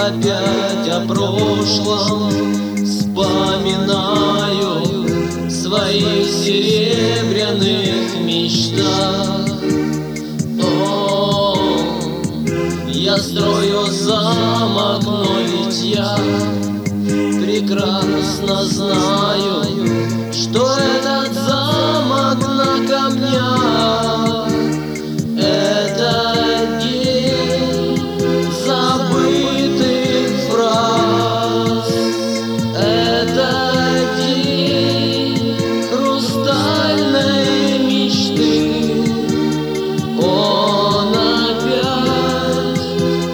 опять о прошлом вспоминаю в своих серебряных мечтах. О, я строю замок, но ведь я прекрасно знаю, что этот замок на камнях. Это день забытых фраз, это день хрустальной мечты. Он опять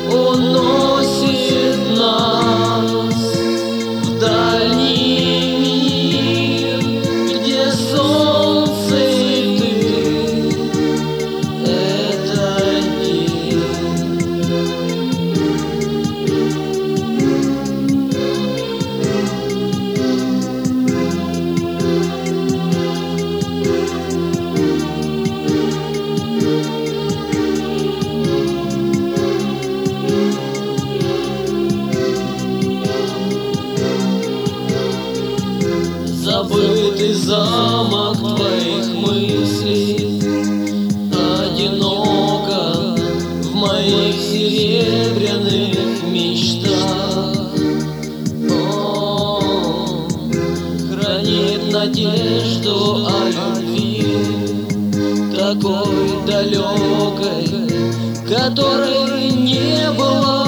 уносит нас в дальний мир, где солнце и ты. Забытый замок твоих мыслей, одиноко в моих серебряных мечтах. О, хранит надежду о любви, такой далекой, которой не было.